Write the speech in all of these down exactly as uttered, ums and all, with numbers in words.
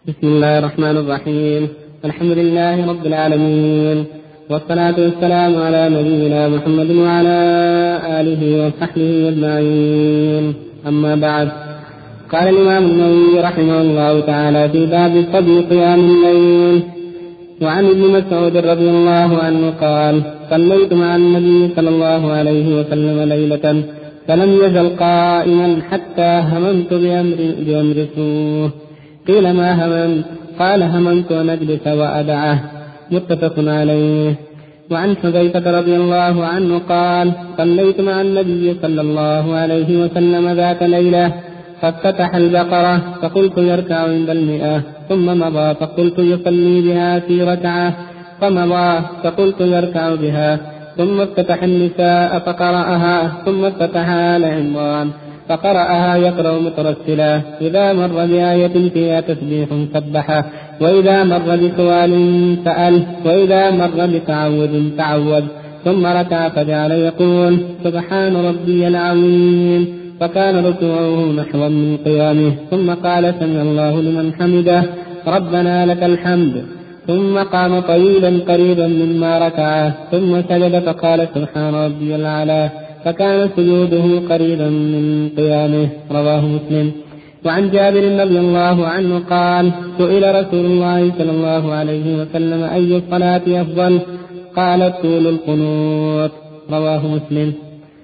بسم الله الرحمن الرحيم. الحمد لله رب العالمين، والصلاة والسلام على نبينا محمد وعلى آله وصحبه أجمعين. أما بعد، قال الإمام النووي رحمه الله تعالى في باب فضل قيام الليل. وعن ابن مسعود رضي الله عنه قال: صليت مع النبي صلى الله عليه وسلم ليلة فلم يزل قائما حتى هممت بأمر, بأمر سوء. قيل: ما هممت؟ قال: هممت أن أجلس وأدعه. متفق عليه. وعن حذيفة رضي الله عنه قال: صليت مع النبي صلى الله عليه وسلم ذات ليلة فافتتح البقرة فقلت يركع عند المئة ثم مضى فقلت يصلي بها في ركعة فمضى فقلت يركع بها ثم افتتح النساء فقرأها ثم افتتح آل عمران فقرأها يقرأ مترسلا. إذا مر بآية فيها تسبيح سبحه، وإذا مر بسؤال سأل، وإذا مر بتعوذ تعوذ، ثم ركع فجعل يقول: سبحان ربي العظيم، فكان ركوعه نحوا من قيامه، ثم قال: سمع الله لمن حمده ربنا لك الحمد، ثم قام طويلا قريبا مما ركعه، ثم سجد فقال: سبحان ربي الأعلى، فكان سجوده قريبا من قيامه. رواه مسلم. وعن جابر رضي الله عنه قال: سئل رسول الله صلى الله عليه وسلم: أي الصلاة أفضل؟ قال: طول القنوت. رواه مسلم.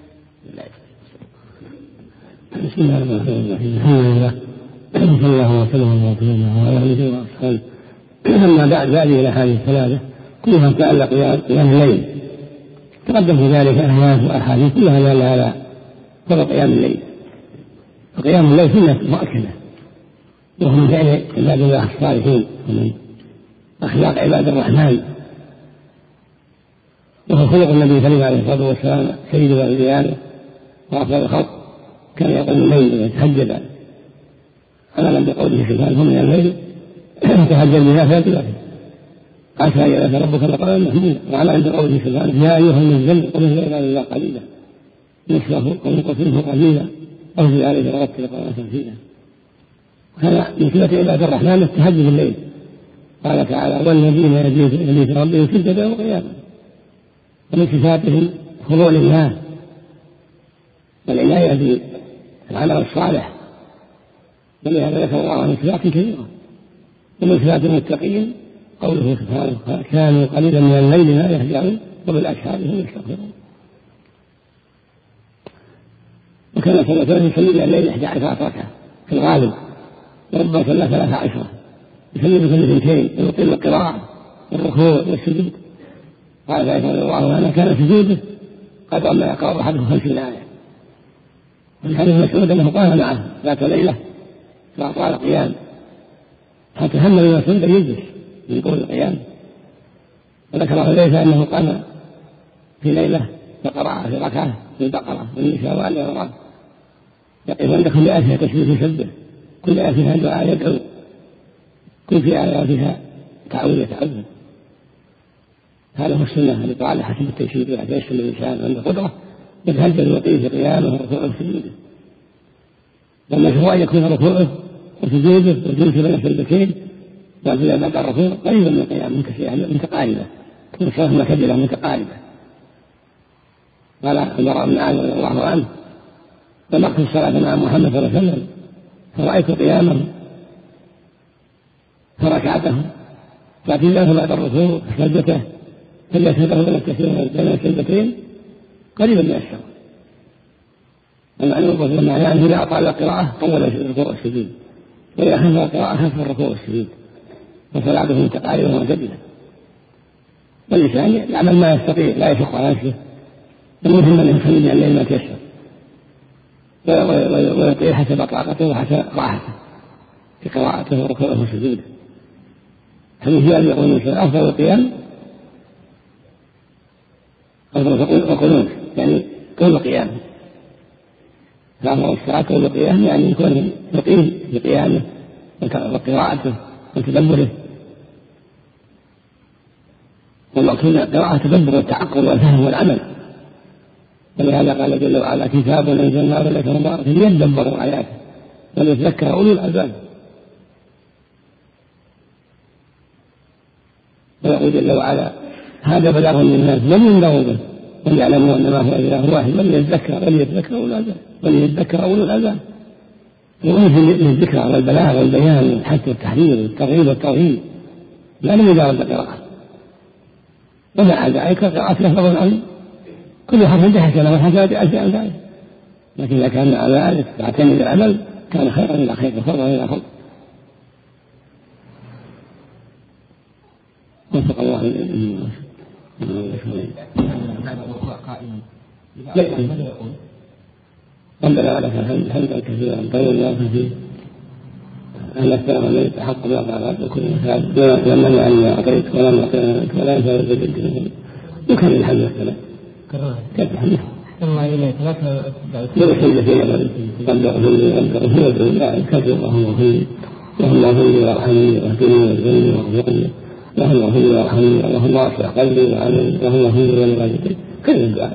بسم الله الرحمن الرحيم. الحمد لله صلى الله وسلم وعلى اله واصحابه. اما بعد، هذه الاحاديث الثلاثه كلها تتعلق بقيام الليل، تقدم في ذلك ايات واحاديث كلها دالة على فضل قيام الليل. وقيام الليل سنه مؤكده، وهو من فعل عباد الله الصالحين ومن اخلاق عباد الرحمن، وهو خلق النبي صلى الله عليه الصلاه والسلام سيد الرجال وافضل الخلق، كان يقوم الليل ويتهجد على من بقوله سبحانه: من الليل تهجد بها فيتبعه عسى ان يبعث ربك مقاما محمودا. وعلى عند قوله سبحانه: يا ايها المزمل قم الليل الا قليلا نصفه او انقص منه قليلا او زد عليه ورتل القران ترتيلا. هذا من صفه عباد الرحمن التهجد الليل. قال تعالى: والذين يبيتون لربهم سجدا وقياما. ومن صفاتهم خضوع لله والعناية بالعمل الصالح، ولهذا ذكر الله عن صفات كثيرة. ومن صفات المتقين قوله سبحانه: كانوا قليلا من الليل ما يهجعون وبالأسحار هم يستغفرون. وكان صلى الله عليه وسلم يصلي الليل إحدى عشرة ركعة في الغالب، وربما صلى ثلاث عشرة، يصلي بكل اثنتين ويطيل القراءة والركوع والسجود. قال رضي الله عنه: كان سجوده قدر ما يقرأ أحدهم خمسين آية. وفي حديث مسعود أنه قام معه ذات ليلة فأطال القيام حتى هم ابن مسعود أن يجلس من طول القيام. وذكر حذيفة أنه قام في ليلة فقرأ في ركعة في البقرة والنساء وآل عمران، يقف عند كل آية تسبيح يسبح، كل آية فيها دعاء يدعو، كل في آية فيها تعويذ يتعوذ. هذا هو السنة التي قال حسب التيسير ويتيسر الإنسان عند قدرة يتهجد ويطيل في قيامه وركوعه وسجوده. والمشروع أن يكون ركوعه وسجوده والجلوس بين السجدتين بعد الركوع قريبا من القيام متقاربة، تكون الصلاة معتدلة متقاربة. قال البراء بن عازب رضي الله عنه: فمقت الصلاة مع محمد صلى الله عليه وسلم فرأيت قيامه فركعته فاعتداله بعد الركوع فسجدته فجسده بين السجدتين قريبا من السواء. المعنى معناه أنه إذا أطال القراءة طول الركوع والسجود، وإذا خف القراءة خف الركوع والسجود، فصلاته متقاربة ومعتدلة. والإنسان يعمل ما يستطيع لا يشق على نفسه، المهم أن يصلي من الليل ما تيسر ويطيع حسب طاقته وحسب راحته في قراءته وركوعه وسجوده. حديث جابر يقول: أفضل القيام أفضل القنوت، يعني طول القيام. فأمر الصلاة طول القيام يعني يكون يقيم في قيامه وقراءته وتدبره. والمقصود قراءة تدبر والتعقل والفهم والعمل. ولهذا قال جل وعلا: كتاب أنزلناه إليك مبارك ليدبروا آياته وليتذكر أولو الألباب. ويقول جل وعلا هذا بلاغ للناس لم ينذروا به وليعلموا أن ما هو إله واحد وليذكر وليذكر أولو الألباب وليذكر أولو الألباب. وأنزل للذكر والبلاغ والبيان والحث والتحرير والترغيب والترهيب لا لمجرد القراءة. ومع ذلك القراءة لها فضل عظيم، كل حرف بحسنة والحسنة بأشياء ذلك، لكن إذا كان على ذلك تعتني بالعمل كان خيرا إلى خير وفضلا إلى فضل. وفق الله للإيمان. ربنا لك الحمد حمدا كثيرا طيبا فيه أهل السلام الذي تحق بالطاعات وكل مساعد لمن أن أعطيت ولم أعطيك ولا ينفع الجد يكمل الحمد لله كيف الحمد الله إليك لك برسل فيه قد أغفر لي قد أغفر لي كثير اللهم اغفر لي اللهم اغفر لي وارحمني واهدني واهدني واغفر لي اللهم اغفر لي وارحمني اللهم اصلح قلبي وعملي اللهم اغفر لي ولوالدي كل الدعاء.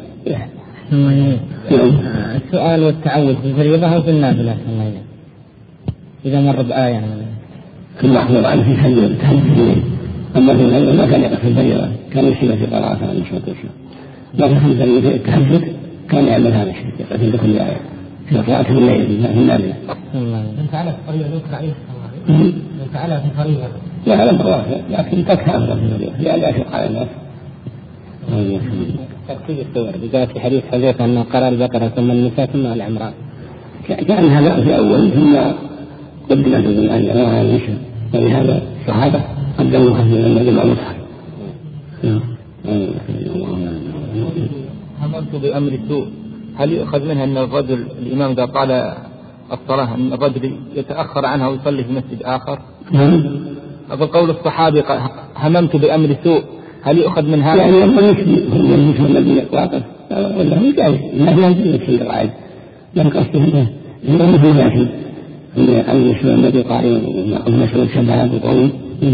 السؤال والتعوذ في الفريضة أو في النافلة الله إليك إذا مر بآية كل محفوظ عنه في حج التحديد. أما في الفريضة ما كان يقف في الفريضة كان يشيل في قراءة عن الشهود والشهود، لكن خمسة من التحديد كان يعمل هذا الشيء يقف في كل آية في قراءة الليل في النافلة. من فعل في الفريضة يذكر عليه من فعل في الفريضة لا لم تروح لكن تكفى أفضل في الفريضة لأن أشق على الناس. تكفي السور جاء في حديث حذيفة أنه قرأ البقرة ثم النساء ثم العمران كان هذا في أول ثم قدمت الآية على النساء ولهذا الصحابة قدموا خفيفا من جمع المصحف. هممت بأمر السوء هل يؤخذ منها أن الرجل الإمام إذا طال الصلاة أن الرجل يتأخر عنها ويصلي في مسجد آخر؟ أقول قول الصحابي هممت بأمر سوء هل يؤخذ من هذا؟ يعني يبقى المسلم الذي يتواقف ولا هو جاهز ما في هذا الشيء الرائد لم قصده منه هو مثل ذاته أن المسلم الذي قائم والمسلم شباب وقوي.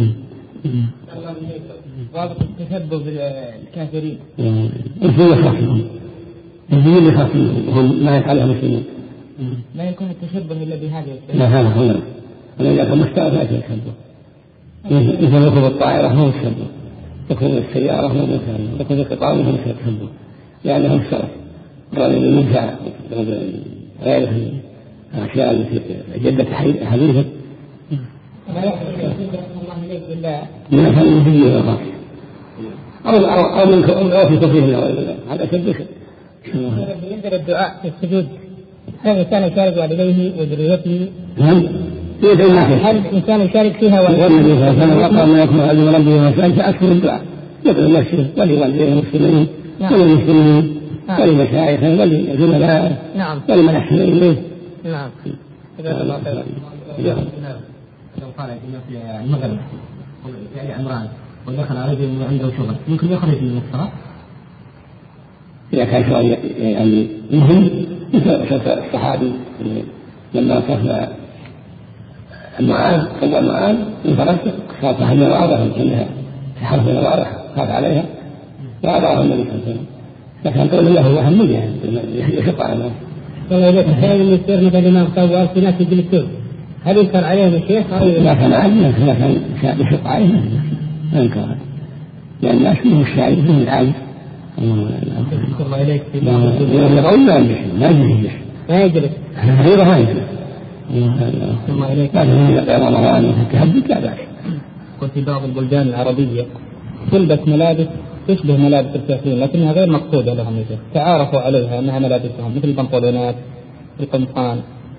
ضابط التشبه بالكافرين الفيل يخافهم الفيل اللي يخافهم وهم ما يفعلها مسلمين ما يكون التشبه إلا بهذه لا هذا هو ولذلك المستوى لا يتشبه مثل يكون الطائرة هو التشبه يكون السيارة هو التشبه يكون القطار هو التشبه لأنهم الشرف رأي المنفع غير الأشياء التي جدت حديثة ما يحصل الله إليك بالله من أفعال النبي والخاص أو أو من أو في كفره هذا شبه بالنسبة للدعاء في السجود هل الإنسان يشارك والديه وذريته؟ نعم هل الإنسان يشارك فيها والنبي صلى الله عليه وسلم قال ما يكون عدو ربه وسائل فأكثر الدعاء يدعو نفسه ولوالديه المسلمين وللمسلمين ولمشايخه ولزملائه ولمن أحسن إليه. نعم. جزاك الله خيرا. لو قال في المغرب يعني عمران ودخل رجل عنده شغل ممكن يخرج من الصلاة؟ إذا كان شغل يعني مهم مثل الصحابي لما صف معاذ قبل معاذ انفرد خاف عنها واضح انها في حرف واضح خاف عليها واضعها النبي صلى الله عليه وسلم لكن قول له هو هم يعني يشق على الناس. والله إذا كان المستر مثل الإمام قال في ناس يجلسون هل ينكر عليهم الشيخ أو لا كان عادي لا كان يشق عليهم ما ينكر لأن الناس منهم الشاعر منهم العالم. الله إليك يقول لا يجلس ما يجلس ما يجلس غيره ما يجلس الله إليك. لكن إذا قال رمضان وتهدد لا بأس. كنت في بعض البلدان العربية تلبس ملابس تشبه ملابس الكافرين لكنها غير مقصودة لهم يا شيخ تعارفوا عليها أنها ملابسهم مثل البنطلونات القمصان.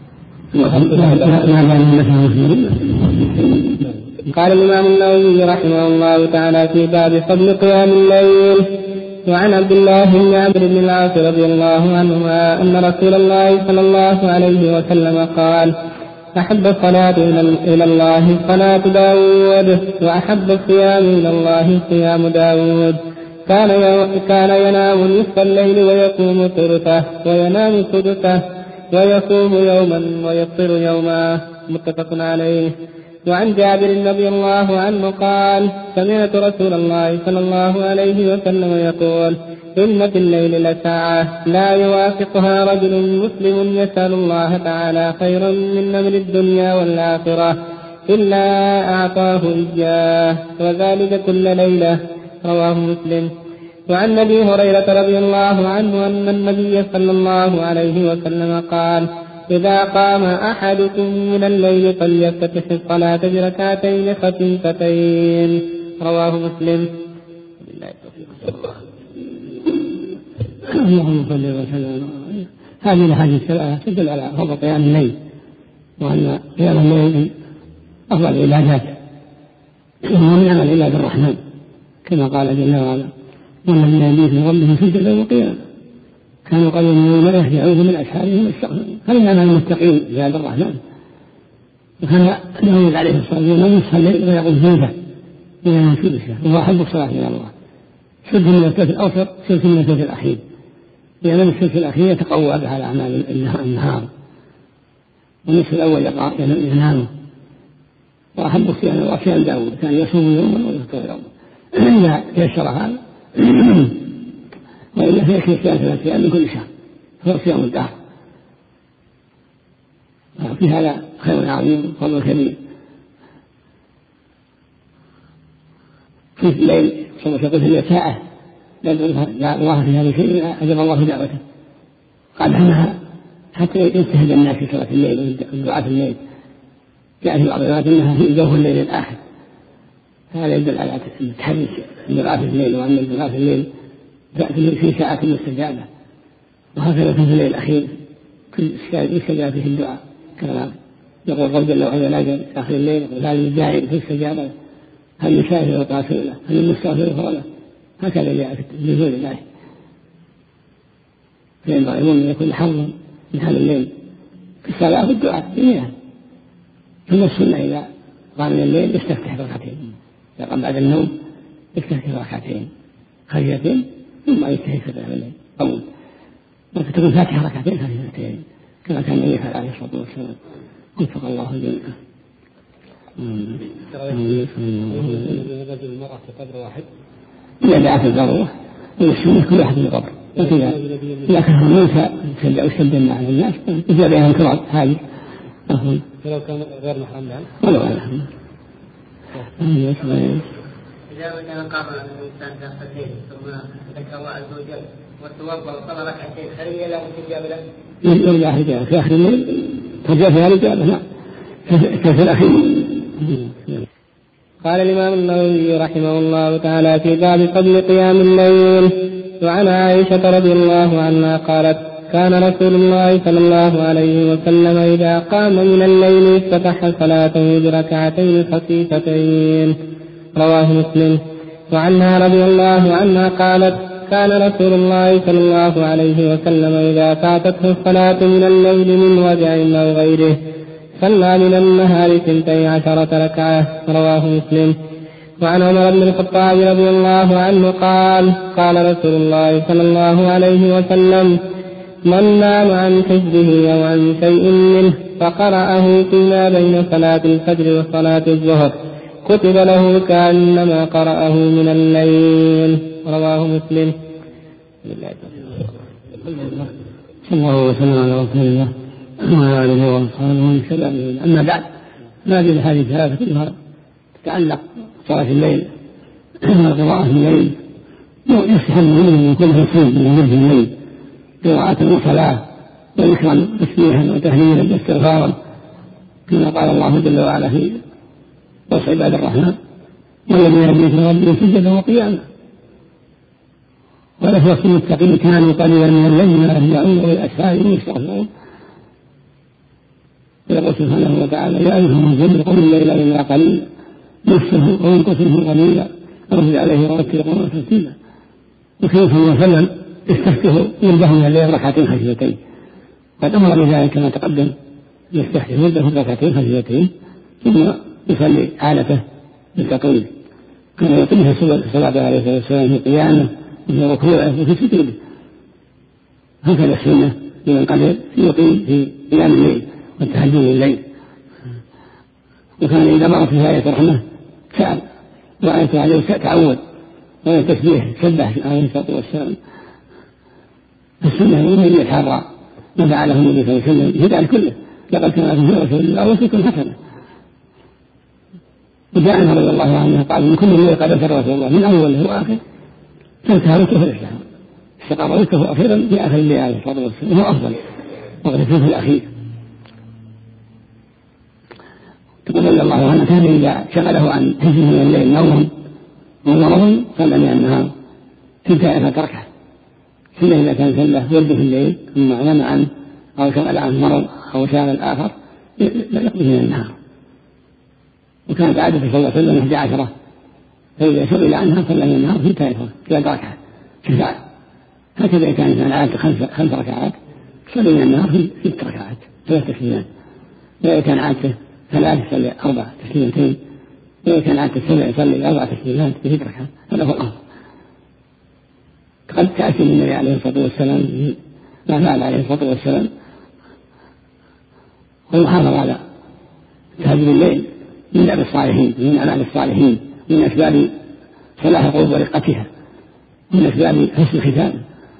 قال الإمام النووي رحمه الله تعالى في باب فضل قيام الليل. وعن عبد الله بن عمرو بن العاص رضي الله عنهما أن رسول الله صلى الله عليه وسلم قال أحب الصلاة إلى الله صلاة داود وأحب الصيام إلى الله صيام داود كان كان ينام نصف الليل ويقوم ثلثه وينام سدسه ويصوم يوما ويفطر يوما متفق عليه. وعن جابر رضي الله عنه قال سمعت رسول الله صلى الله عليه وسلم يقول إن في الليل لساعة لا يوافقها رجل مسلم يسأل الله تعالى خيرا من أمر الدنيا والآخرة إلا أعطاه إياه، وذلك كل ليلة. رواه مسلم. وعن أبي هريرة رضي الله عنه أن النبي صلى الله عليه وسلم قال: إذا قام أحدكم من الليل فليفتتح الصلاة بركعتين خفيفتين. رواه مسلم. اللهم صل وسلم. هذه الأحاديث الثلاثة تدل على فضل قيام الليل، وأن قيام الليل من أفضل العبادات، وهو من عمل عباد الرحمن كما قال جل وعلا: والذين يبيتون ربهم سجدا وقياما كانوا قليلا من الليل ما يهجعون من أسحارهم يستغفرون. هذا من عمل المتقين عباد الرحمن. وكان داود عليه الصلاة والسلام يصحى الليل ويقوم جنبه إلى أن سدسه، وهو أحب الصلاة إلى الله. سدس من الثلث الأوسط، سدس من الثلث الأخير، لأن الثلث الأخير يتقوى بها على أعمال النهار، والنصف الأول ينام. وأحب الصيام وصيام داود، كان يصوم يوما ويفطر يوما إذا يسر هذا وإلا فيكفي صيام ثلاثة أيام من كل شهر، هو صيام الدهر. في هذا خير عظيم وفضل كبير. في الليل صلى الله عليه وسلم ساعة لا الله في هذا الشيء أجر الله في دعوته، قال عنها حتى يجتهد الناس في صلاة الليل والدعاء في الليل. جاء في بعض الروايات أنها في جوف الليل الآخر. هذا يدل على التحريك الدعاء في الليل، وأن الدعاء في الليل تأتي في ساعة مستجابة، وهكذا في الليل الأخير كل يستجاب فيه الدعاء، كما يقول رب جل وعلا ناجى في آخر الليل: هل الداعي في استجابة، هل يسافر وقاسر له، هل المستغفر له. هكذا جاء في نزول الله. فينبغي المؤمن أن يكون حظا من هذا الليل في الصلاة والدعاء جميعا. ثم السنة إذا قام من الليل يستفتح ركعتين، إذا قام بعد النوم يستفتح ركعتين خفيفتين ثم يستفتح في الليل قبل وتكون فاتحة ركعتين خفيفتين كما كان النبي عليه الصلاة والسلام. وفق الله جميعا. رجل المرأة في قبر واحد إذا دعت الضرورة والسنة كل واحد في القبر، لكن إذا كان موسى يسلم على الناس إذا بينهم كرام هذه أفضل. ولو كان غير محرم لهم ولو غير إذا كان قام الإنسان في آخر الليل ثم ذكر الله عز وجل وتوضأ وصلى ركعتين هل هي له استجابة له؟ يرجع رجاء في آخر الليل ترجع فيها رجاء نعم في الأخير. قال الإمام النووي رحمه الله تعالى في باب فضل قيام الليل. وعن عائشة رضي الله عنها قالت: كان رسول الله صلى الله عليه وسلم إذا قام من الليل افتتح صلاته بركعتين خفيفتين. رواه مسلم. وعنها رضي الله عنها قالت: كان رسول الله صلى الله عليه وسلم إذا فاتته الصلاة من الليل من وجع أو غيره صلى من النهار اثنتي عشرة ركعة. رواه مسلم. وعن عمر بن الخطاب رضي الله عنه قال: قال رسول الله صلى الله عليه وسلم: من نام عن حزبه أو عن شيء منه فقرأه فيما بين صلاة الفجر وصلاة الظهر كتب له كأنما قرأه من الليل. رواه مسلم. صلى الله وسلم على رسول الله وعلى آله وصحبه وسلم. أما بعد، هذه الحديث ثلاثة كلها تتعلق صلاة الليل وقراءة الليل. يصح المؤمن من كل حسين من وجه الليل قراءة وصلاة وذكرا تسبيحا وتهليلا واستغفارا كما قال الله جل وعلا في وصف عباد الرحمن: والذين يبيتون ربهم سجدا وقياما. ولفظ المتقين كانوا قليلا من الليل ما يهجعون وبالأسحار هم يستغفرون. ويقول سبحانه وتعالى: يا أيها المزمل قم الليل إلا قليلا نصفه أو انقص منه قليلا أو زد عليه ورتل القرآن ترتيلا. وكان صلى الله عليه وسلم يستفتح ينبه من الليل ركعتين خفيفتين، قد أمر بذلك كما تقدم، يستفتح ينبه ركعتين خفيفتين ثم يصلي حالته بالتطويل. كان يطيل صلاة عليه الصلاة والسلام في قيامه وفي ركوعه وفي سجوده. هكذا السنة لمن قدر يقيم في قيام الليل والتهجد الليل. وكان إذا مرت في آية رحمة سأل، وآية عليه تعود، وآية تسبيح سبح عليه الصلاة والسلام. السنة يريد أن يتحرى ما فعله النبي صلى الله عليه وسلم في ذلك كله. لقد كان في رسول الله أسوة حسنة. وجاء عنه رضي الله عنه قال من كل الليل قد أوتر رسول الله من أوله وآخر تركها وتر في الإسلام، استقام وتره أخيرا في آخر الليل عليه الصلاة والسلام وهو أفضل وغيره في الأخير. تقول رضي الله عنه كان إذا شغله عن حزن من الليل نوم ومرض صلى من النهار تلك فتركه، ثم إذا كان سله يرد في الليل ثم نام عنه أو شغل عنه مرض أو شغل آخر لا يقضي من النهار. وكانت عادة صلى الله عليه وسلم إحدى عشرة، فإذا سئل عنها صلى من النهار في ثلاث ركعات شفاء، هكذا كان كان عادة خمس خمس ركعات صلى من النهار في ست ركعات ثلاث تسليمات، وإذا كان عادته ثلاث يصلي أربع تسليمتين، وإذا كان عادته سبع يصلي أربع تسليمات في ست ركعات، هذا هو الأفضل. قد تأتي من النبي عليه الصلاة والسلام ما فعل عليه الصلاة والسلام والمحافظة على تهجد الليل من دأب الصالحين من أعمال الصالحين من أسباب صلاح القلوب ورقتها من أسباب حسن الختام.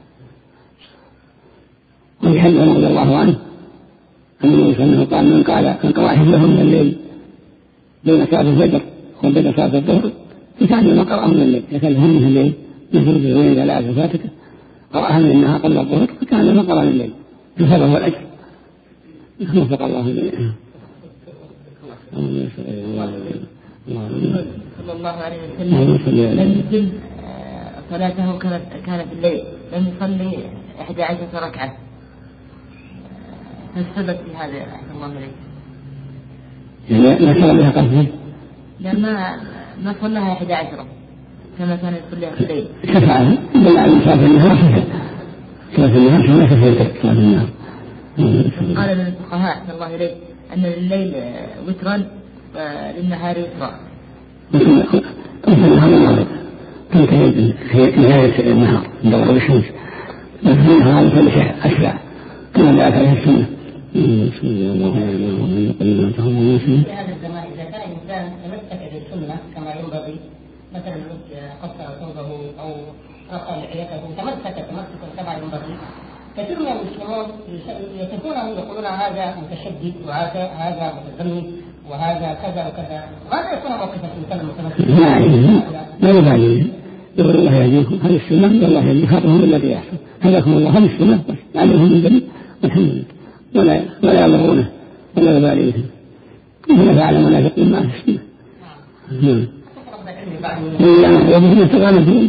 وفي حديث رضي الله عنه أن النبي صلى الله عليه وسلم قال من قال من قرأ حفظه من الليل بين صلاة الفجر وبين صلاة الظهر فكان ما قرأه من الليل يكاد هم من الليل مثل في وين لا فاتك قرأها من النهار قبل الظهر فكان ما قرأ من الليل فهذا هو الأجر. وفق الله إليه. صلى الله عليه وسلم لم يتم صلاته كانت الليل، لم يصلي إحدى عشرة ركعة، فالسبب في هذا أحسن الله إليك؟ يعني ما صلى بها قصده؟ لما ما صلىها إحدى عشرة كما كان يصليها في الليل. شفعها بل على صلاة النهار صلاة النهار كما كفيت صلاة النهار. قال من الفقهاء أحسن الله إليك أن الليل وترا وللنهار وترا. النهار مرض كم كنهاية النهار دورة الشمس، لكن النهار كل شيء أسرع كما جاءت عليه السنة. بسم الله الرحمن الرحيم. في هذا الزمان إذا كان الإنسان تمسك بالسنة كما ينبغي، مثلا قصر ثوبه أو رفع لحيته تمسك تمسكا كما ينبغي، كثير من المسلمون يصفونه يقولون هذا متشدد وهذا هذا متزمت وهذا كذا وكذا، ماذا يكون موقف الإنسان المتمسك؟ لا يبالي يقول الله يهديكم هذه السنة والله يهديكم هذا هو الذي يحسن هداكم الله هذه السنة علمهم من جميع والحمد لله ولا ولا يضرونه ولا يبالي بهم كما فعل منافقين مع السنة. نعم. وبهم يتغامزون.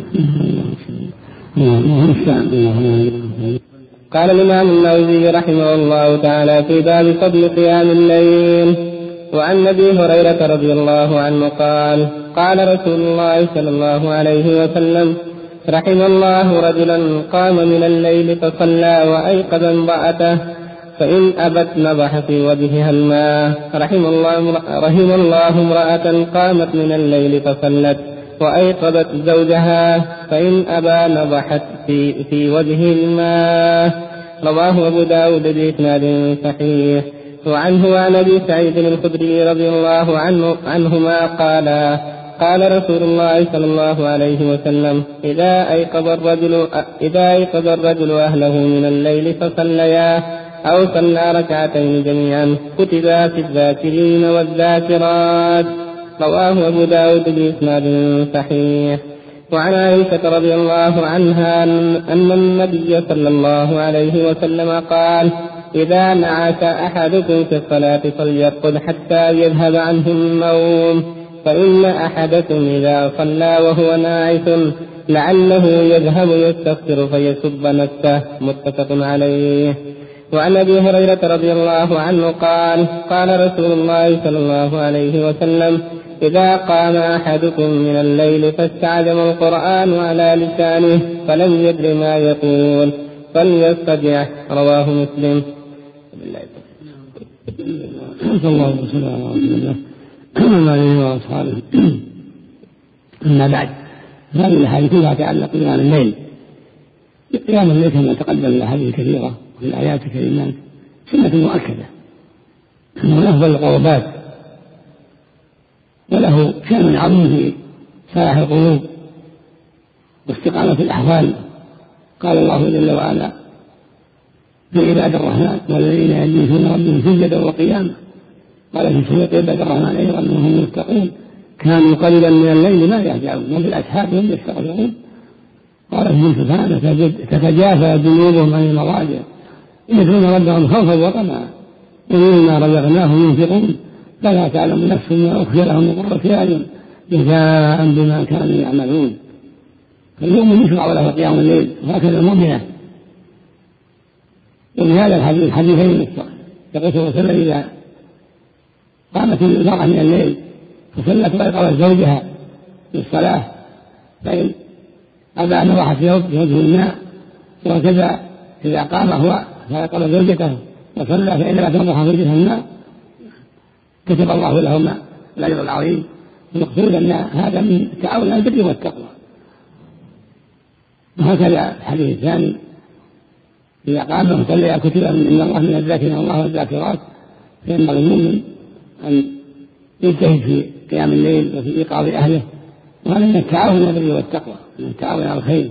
الله المستعان. قال الإمام النووي رحمه الله تعالى في باب فضل قيام الليل. وعن أبي هريرة رضي الله عنه قال قال رسول الله صلى الله عليه وسلم رحم الله رجلا قام من الليل فصلى وأيقظ امرأته فإن أبت نضح في وجهها الماء. رحم الله, رحم الله امرأة قامت من الليل فصلت وأيقظت زوجها فإن أبى نضحت في, في وجه الماء. رواه أبو داود بإسناد صحيح. وعنه وعن أبي سعيد الخدري رضي الله عنه عنهما قال قال رسول الله صلى الله عليه وسلم إذا أيقظ الرجل إذا أيقظ الرجل أهله من الليل فصليا أو صلى ركعتين جميعا كتبا في الذاكرين والذاكرات. رواه أبو داود بإسناد صحيح. وعن عائشة رضي الله عنها أن النبي صلى الله عليه وسلم قال إذا نعس أحدكم في الصلاة فليرقد حتى يذهب عنه النوم، فإن أحدكم إذا صلى وهو ناعس لعله يذهب يستغفر فيسب نفسه. متفق عليه. وعن أبي هريرة رضي الله عنه قال قال رسول الله صلى الله عليه وسلم إذا قام أحدكم من الليل فاستعجم القرآن على لسانه فلم يدر ما يقول فليسترجعه. رواه مسلم. صلى الله عليه وسلم وعلى وأصحابه. أما بعد هذه الأحاديث كلها تتعلق بقيام الليل. قيام الليل كما تقدم الأحاديث كثيرة وفي الآيات الكريمات سنة مؤكدة من أفضل القربات وله شأن عظيم في صلاح القلوب واستقامة الأحوال. قال الله جل وعلا في عباد الرحمن والذين يجلسون ربهم سجدا وقياما. قال في سورة عباد الرحمن أيضا أنهم يتقون كانوا قليلا من الليل ما يهجعون وبالأسحار هم يستغفرون. قال ابن سبحانه تتجافى جنوبهم عن المضاجع يدعون ربهم خوفا وطمعا ومما رزقناهم ينفقون فلا تعلم نفس ما أخفي لهم من قرة أعين جزاء بما كانوا يعملون. فالمؤمن يشرع له قيام الليل وهكذا المؤمنة. ومن هذا الحديث حديثين يقول صلى الله عليه وسلم إذا قامت المرأة من الليل فصلت وأيقظت زوجها للصلاة فإن أبى أن راح في وجه الماء وكذا إذا قام هو فأيقظ زوجته وصلى فإن لا تنضح زوجها الماء كتب الله لهما الأجر العظيم. المقصود أن هذا من تعاون على البر والتقوى. وهكذا الحديث الثاني إذا قام وصلى كتب من الله من الذاكرين الله والذاكرات فينبغي المؤمن أن يجتهد في قيام الليل وفي إيقاظ أهله. وهذا من التعاون على البر والتقوى من التعاون على الخير.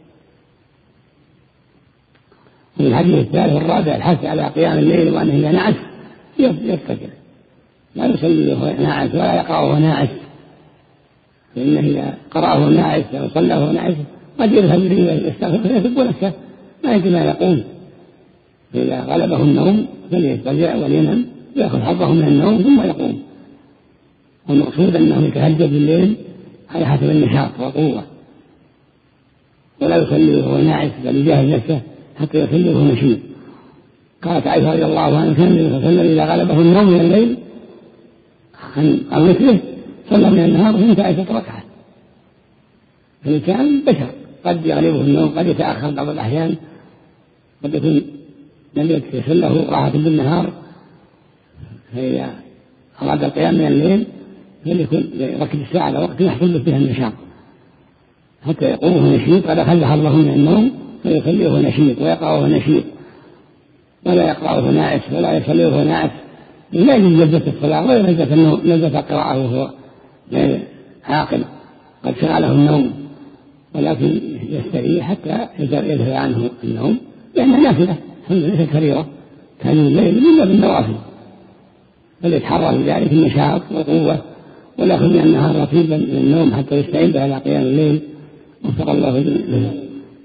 وفي الحديث الثالث والرابع الحث على قيام الليل وأنه إذا نعس يفتكر لا يصلي وهو ناعس ولا يقرأ وهو ناعس فإنه إذا قرأ وهو ناعس أو صلى وهو ناعس قد يذهب إليه يستغفر فيسب نفسه ما يدري ما يقوم. فإذا غلبه النوم فليسترجع ولينم يأخذ حظه من النوم ثم يقوم. والمقصود أنه يتهجد بالليل على حسب النشاط والقوة ولا يصلي وهو ناعس بل يجاهد نفسه حتى يصلي وهو نشيط. قالت عائشة رضي الله عنها كان النبي صلى الله عليه وسلم إذا غلبه النوم من الليل عن وتره صلى من النهار وانت عشرة ركعات. فالإنسان بشر قد يغلبه النوم قد يتأخر بعض الأحيان قد يكون لم يتيسر له راحة بالنهار فإذا أراد القيام من الليل فليكن يركز الساعة على وقت يحصل له فيها النشاط حتى يقوم وهو نشيط. قد خلها الله من النوم فيصلي وهو نشيط ويقرأ وهو نشيط ولا يقرأ وهو ناعس ولا يصلي وهو ناعس. لا يجوز لذة الصلاة ولا لذة القراءة وهو عاقل قد شغله النوم ولكن يستريح حتى يذهب عنه النوم لأنها نافلة الحمد لله كثيرة كان الليل من باب النوافل فليتحرى في ذلك النشاط والقوة ولا يأخذ من النهار رطيبا من النوم حتى يستعد على قيام الليل. وفق الله جميعا.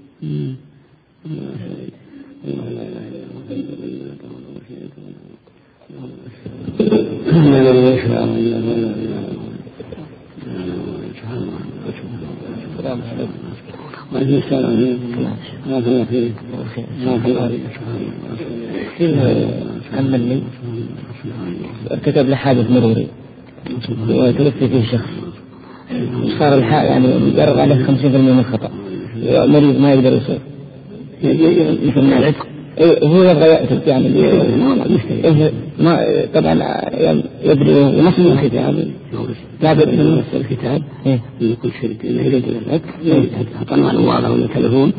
وعليكم السلام ورحمة الله. كمل لي ارتكب لحادث مروري وتوفي فيه شخص صار الحال يعني يقرب عليه خمسين بالمئة من الخطأ مريض ما يقدر يصير يسمى العتق هو يبغى يأتي يعني ما طبعا يدري ونص من الكتاب تابع من نص الكتاب يقول شرك إنه يريد العتق يحطنا على الواضح ولا التلفون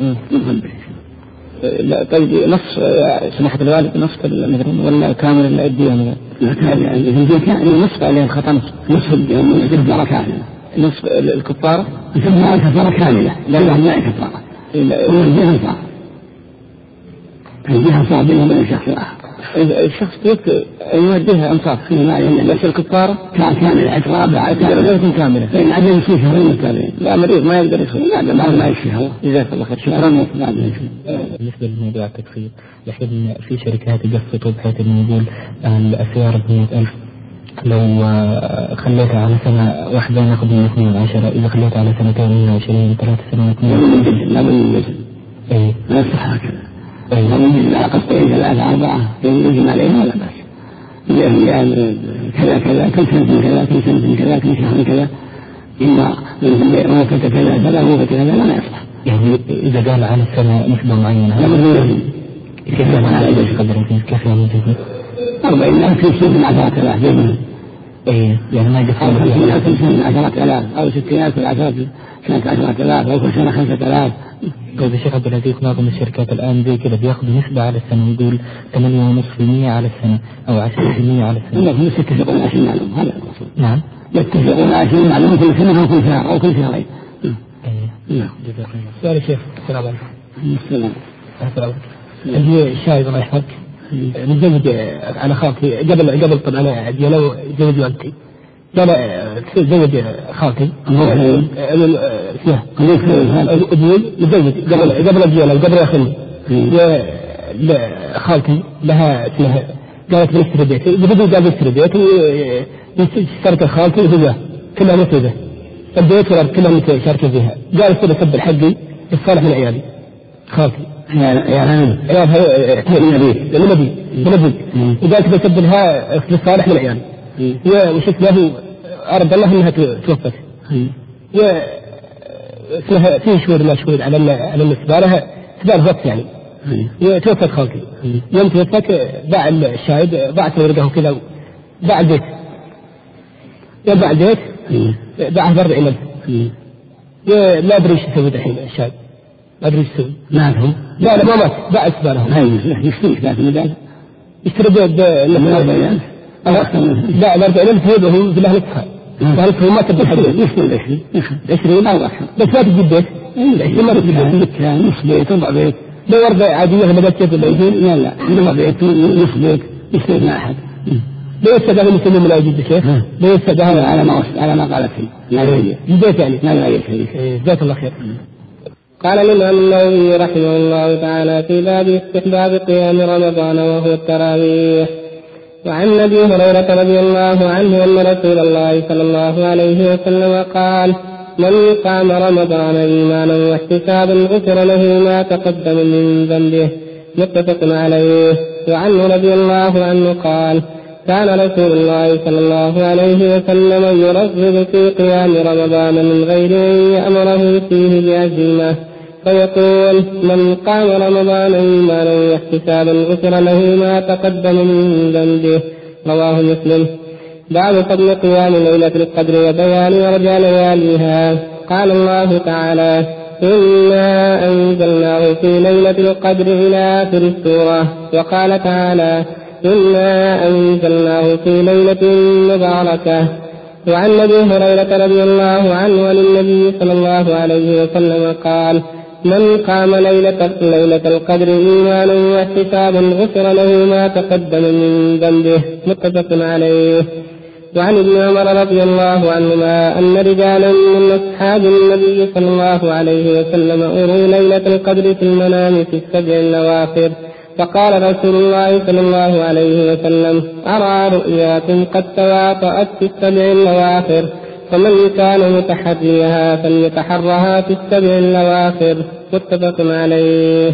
لا طيب نص سماحة الوالد نص مثلا ولا كامل اللي أديها مثلا لا كامل يعني كان نص عليه الخطأ نص نص الكفارة كاملة نص الكفارة الكفارة كاملة لا يوجد معي كفارة الجهة صعب الجهة صعب بينه وبين الشخص الآخر الشخص يوديها أنصاف بس الكفارة كاملة عترابة كاملة كاملة فإن عدل يصير شهرين متابعين لا مريض ما يقدر يصير لا لا ما يشفيه جزاك الله خير شكرا. بالنسبة لموضوع التكفير لكن في شركات يقسطوا بحيث إنه يقول السيارة بمئة ألف لو خليتها على سنة واحدة ناخذ من اثنين عشرة إذا خليتها على سنتين من عشرين ثلاث سنوات لا بد أي لا يصح هكذا لا بد على قسطين ثلاثة أربعة يجب عليها ولا بأس يعني كذا كذا كل سنة كذا كل سنة كذا كل شهر كذا إما من وقت كذا كذا وقت كذا لا يصح. يعني إذا قال على السنة نسبة معينة لا بد كيف يعني كيف يعني أربعين ألف في سنة عشرة آلاف جميل. إيه يعني ما يدخل أو خمسين ألف في سنة عشرة آلاف أو ستين ألف في عشرة سنة عشرة آلاف أو كل سنة خمسة آلاف. طيب الشيخ عبد العزيز معظم الشركات الآن زي كذا بياخذوا نسبة على السنة يقول ثمانية ونص في المية على السنة أو عشرة في المية على السنة. لكن يتفقون عشرين معلوم هذا المقصود. نعم. يتفقون عشرين معلوم كل سنة أو كل شهر أو كل شهرين. إيه. نعم. جزاك الله. سؤال الشيخ السلام عليكم. السلام. السلام. اللي الشاهد الله يحفظك. نتزوج أنا خاطي قبل قبل طبعا أنا لو تزوج والدتي قال تزوج خالتي اسمه أبوي متزوج قبل قبل أجيال أو قبل أخني خالتي لها اسمها قالت بنشتري بيت بدو قال بنشتري بيت واشترك خالتي وهو كلها مسودة البيت ولا كلها مشاركة فيها قال استبى سب الحقي الصالح من عيالي خالتي عيالها عيالها من نبي من نبي من نبي وقالت بسب لها الصالح من عيالي وش اسمه أرد الله أنها توفت اسمها في شهور ما شهور على على النسبة لها سبب ضبط يعني توفت خالتي يوم توفت باع الشاهد باعت ورقه كذا باع البيت يوم باع البيت باعه بأربعين ألف لا أدري إيش يسوي الحين الشاهد ما أدري إيش يسوي ماتهم لا لا ما مات باع السبالهم هاي يشتري ذات المدان يشتري بيت بالأربعين لا الأربعين ألف هو هو في الأهل قالت هو ما تبي حد يشتري يشتري ما راح بس ما تجيب بيت ما تجيب بيت نص بيت ربع بيت لو ورقة عادية ما بدأت البيتين لا لا ربع بيت نص بيت يشتري مع أحد لو يستدعى المسلمين من أجل الشيخ لو يستدعى على ما على ما قالت فيه البيت يعني لا لا يشتري جزاك الله خير. قال الإمام النووي رحمه الله تعالى في باب استحباب قيام رمضان وهو التراويح. وعن أبي هريرة رضي الله عنه أن رسول الله صلى الله عليه وسلم قال من قام رمضان إيمانا واحتسابا غفر له ما تقدم من ذنبه متفق عليه. وعنه رضي الله عنه قال كان رسول الله صلى الله عليه وسلم يرغب في قيام رمضان من غير أن يأمره فيه بعزيمة فيقول من قام رمضان إيمانا واحتسابا غفر له ما تقدم من ذنبه رواه مسلم. باب فضل قيام ليلة القدر وبيان ورجى لياليها. قال الله تعالى إنا أنزلناه في ليلة القدر إلى آخر السورة. وقال تعالى إنا أنزلناه في ليلة مباركة. وعن أبي هريرة رضي الله عنه عن النبي صلى الله عليه وسلم قال من قام ليلة, ليلة القدر إيمانا واحتسابا غفر له ما تقدم من ذنبه متفق عليه. وعن ابن عمر رضي الله عنهما أن رجالا من أصحاب النبي صلى الله عليه وسلم أروا ليلة القدر في المنام في السبع الأواخر فقال رسول الله صلى الله عليه وسلم أرى رؤياكم قد تواطأت في السبع الأواخر فمن كان متحريها فليتحرها في السبع الأواخر متفق عليه.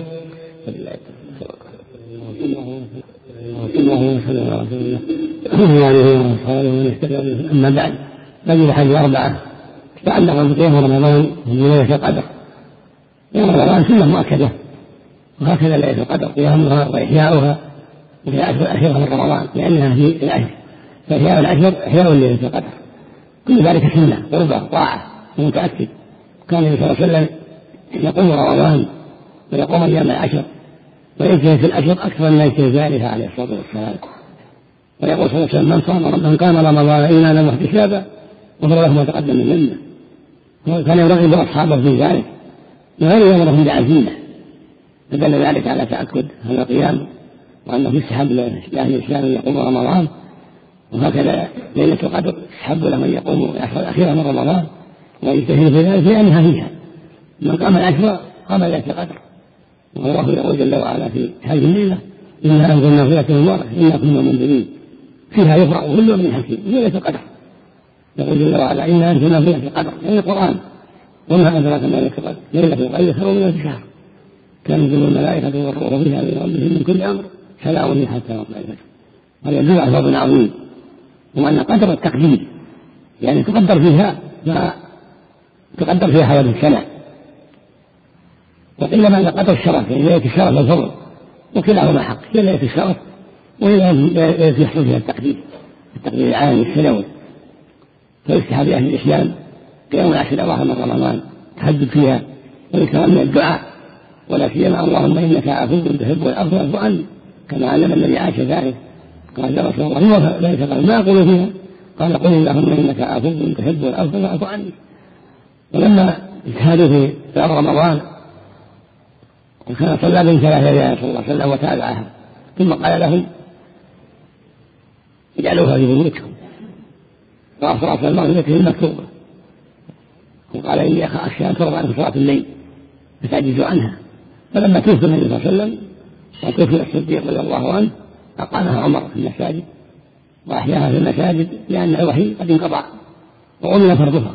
أما بعد نجد حديث أربعة تعلق بقيام رمضان من ليلة القدر. قيام رمضان سنة مؤكدة وهكذا ليلة القدر قيامها وإحياؤها في العشر الأخيرة من رمضان لأنها في العشر فإحياء العشر إحياء ليلة القدر كل ذلك سنة قربة طاعة ومتأكد. كان النبي صلى الله عليه وسلم يقوم رمضان ويقوم أيام العشر ويجتهد في العشر أكثر من يجتهد ذلك عليه الصلاة والسلام. ويقول صلى الله عليه وسلم من صام من قام رمضان إيمانا واحتسابا غفر له ما تقدم من ذنبه. كان يرغب أصحابه في ذلك من غير يأمرهم بعزيمة فدل ذلك على تأكد هذا القيام وأنه يستحب لأهل الإسلام أن يقوم رمضان. وهكذا ليلة القدر يستحب لمن يقوم العشر الأخيرة من رمضان ويجتهد في ذلك لأنها فيها من قام العشر قام ليلة القدر. والله يقول جل وعلا في هذه الليلة إنا أنزلنا في ليلة مباركة إنا كنا منذرين فيها يفرح كل من حكيم ليلة القدر. يقول جل وعلا إنا أنزلنا في ليلة القدر يعني القرآن وما أدراك ما ليلة القدر ليلة القدر خير من ألف شهر تنزل الملائكة والروح فيها من ربهم من كل أمر سلام هي حتى مطلع الفجر. هذا يدل على فضل عظيم وأن قدر التقدير يعني تقدر فيها ما تقدر فيها حياة السنة. وقيل معنى قدر الشرف يعني ليلة الشرف والفضل وكلاهما حق هي ليلة الشرف وهي ليلة يحصل فيها التقدير التقدير العام السنوي. فيستحب أهل الإسلام قيام العشر الأواخر من رمضان تهجد فيها ويكثر من الدعاء ولا سيما اللهم إنك عفو تحب العفو فاعف عني كما علم الذي عاش ذلك. قال يا رسول الله ليس قال ما أقول فيها قال قل اللهم إنك عفو تحب العفو فاعف عني. ولما اجتهدوا في شهر رمضان وكان صلى بهم ثلاث ليالي صلى الله عليه وسلم وتابعها ثم قال لهم اجعلوها في بيوتكم قال صلاة المغرب هي المكتوبة، وقال إني أخشى أن ترضى عنك صلاة الليل فتعجز عنها. فلما توفي النبي صلى الله عليه وسلم وتوفي الصديق رضي الله عنه أقامها عمر في المساجد وأحياها في المساجد لأن الوحي قد انقطع وعمل فرضها.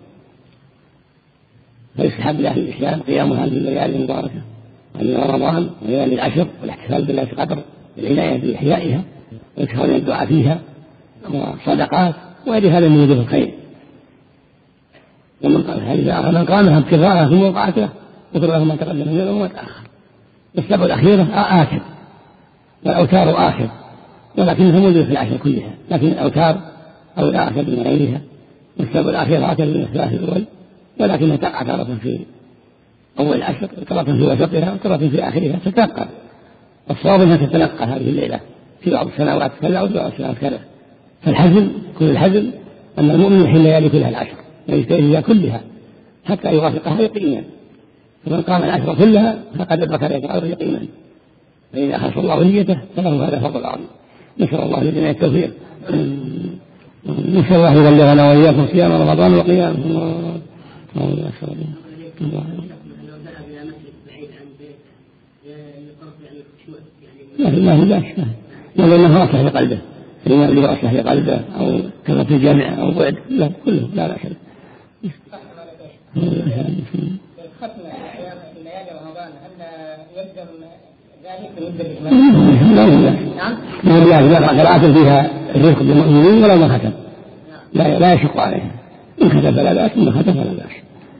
فيستحب لأهل الإسلام قيام هذه الليالي المباركة من رمضان وليالي العشر والاحتفال بليلة القدر بالعناية بإحيائها وإكثار من الدعاء فيها وصدقات وغير هذا من وجوه الخير. ومن قال من قامها ابتغاءها ثم وقعته غفر له ما تقدم من ذنبه وما تأخر. السبع الأخيرة آخر والأوتار آخر، ولكنها موجودة في العشر كلها، لكن الأوتار أو الآخر من غيرها، والسبع الأخيرة آخر من الثلاث الأول، ولكنها تقع تارة في أول العشر تارة في وسطها وتارة في آخرها تتنقل. الصواب أنها تتنقل هذه الليلة في بعض السنوات كذا وفي بعض السنوات كذا. فالحزم كل الحزم أن المؤمن يحل الليالي كلها العشر ويجتهد كلها حتى يوافقها يقينا، فمن قام العشر كلها فقد أدرك ليلة القدر يقينا، فإذا أخلص الله نيته فله هذا فضل عظيم. نسأل الله لنا التوفيق، نسأل الله يبلغنا وإياكم صيام رمضان وقيامه. ما هو باش لأنه راسح في قلبه، لما اللي راسح في قلبه أو كثرة الجامع أو بعد لا كله لا لا شيء. ختم ليالي رمضان هل يلزم ذلك مدة الإكمال؟ لا لا لا لا قراءة فيها الرفق بالمؤمنين ولا ما ختم لا لا يشق عليه، إن ختم فلا بأس وإن ختم فلا بأس.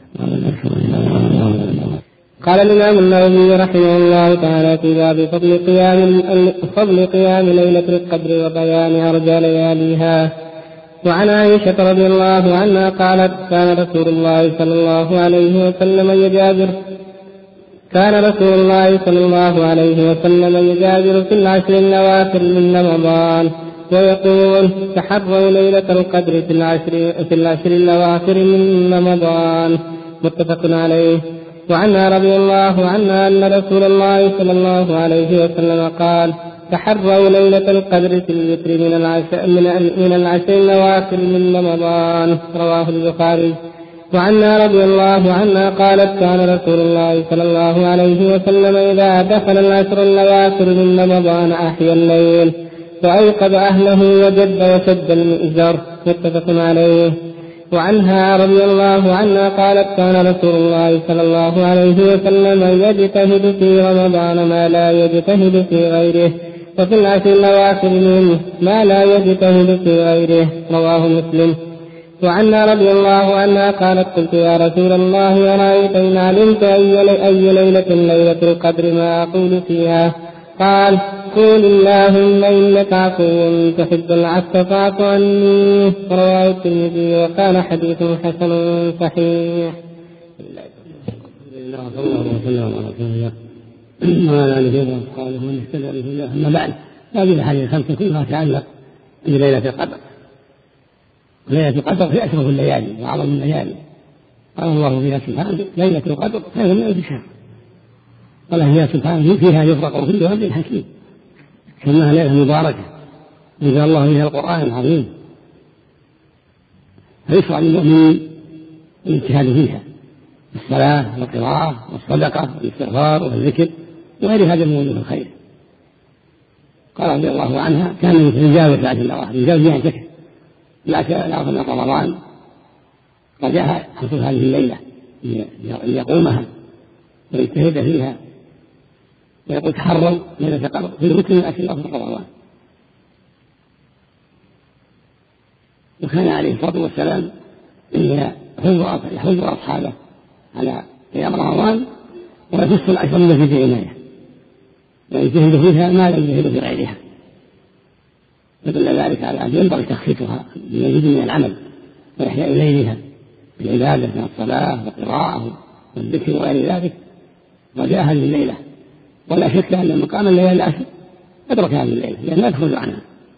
قال الإمام النووي رحمه الله تعالى في باب فضل قيام فضل قيام ليلة القدر وبيان أرجى لياليها. وعن عائشة رضي الله عنها قالت كان رسول الله صلى الله عليه وسلم يجابر كان رسول الله صلى الله عليه وسلم يجابر في العشر الأواخر من رمضان ويقول تحروا ليلة القدر في العشر في العشر الأواخر من رمضان، متفق عليه. وعنها رضي الله عنها أن رسول الله صلى الله عليه وسلم قال تحروا ليلة القدر في الوتر من العشر من العشر الأواخر من رمضان، رواه البخاري. وعنها رضي الله عنها قالت كان رسول الله صلى الله عليه وسلم إذا دخل العشر الأواخر من رمضان أحيا الليل وأيقظ أهله وجد وشد المئزر، متفق عليه. وعنها رضي الله عنها قالت كان رسول الله صلى الله عليه وسلم يجتهد في رمضان ما لا يجتهد في غيره، وفي العشر الأواخر منه ما لا يجتهد في غيره، رواه مسلم. وعنها رضي الله عنها قالت قلت يا رسول الله أرأيت إن علمت أي ليلة ليلة القدر ما أقول فيها؟ قال قول اللهم إنك عفو تحب العفو فاعف عني، رواه الترمذي وكان حديث حسن صحيح. الله صلى الله وسلم على رسول الله وعلى آله وصحبه ومن اهتدى بهداه. أما بعد، هذه الأحاديث الخمسة كلها تتعلق بليلة القدر. ليلة القدر في أشرف الليالي وأعظم الليالي، قال الله فيها سبحانه ليلة القدر خير من ألف شهر، قال هي سبحانه فيها يفرق كل أمر حكيم، سماها ليلة مباركة أنزل الله فيها القرآن العظيم، فيشرع للمؤمنين الاجتهاد فيها الصلاة والقراءة والصدقة والاستغفار والذكر وغير هذا من وجوه الخير. قال رضي الله عنها كان يجاوز العشر الأواخر يجاوز بها كثير العشر الأواخر من رمضان، رجاء حصول هذه الليلة ليقومها ويجتهد فيها، ويقول تحروا ليلة القدر في الوتر من العشر الأواخر من رمضان. وكان عليه الصلاة والسلام يحث أصحابه على قيام رمضان ويخص العشر التي في عناية ويجتهد فيها ما لا يجتهد في غيرها، فدل ذلك على أن ينبغي تخصيصها بمزيد من العمل وإحياء ليلها بالعبادة من الصلاة والقراءة والذكر وغير ذلك، رجاء هذه الليلة. ولا شك أن مقام الليالي العشر أدرك هذه الليلة لأن لا تخرج عنها،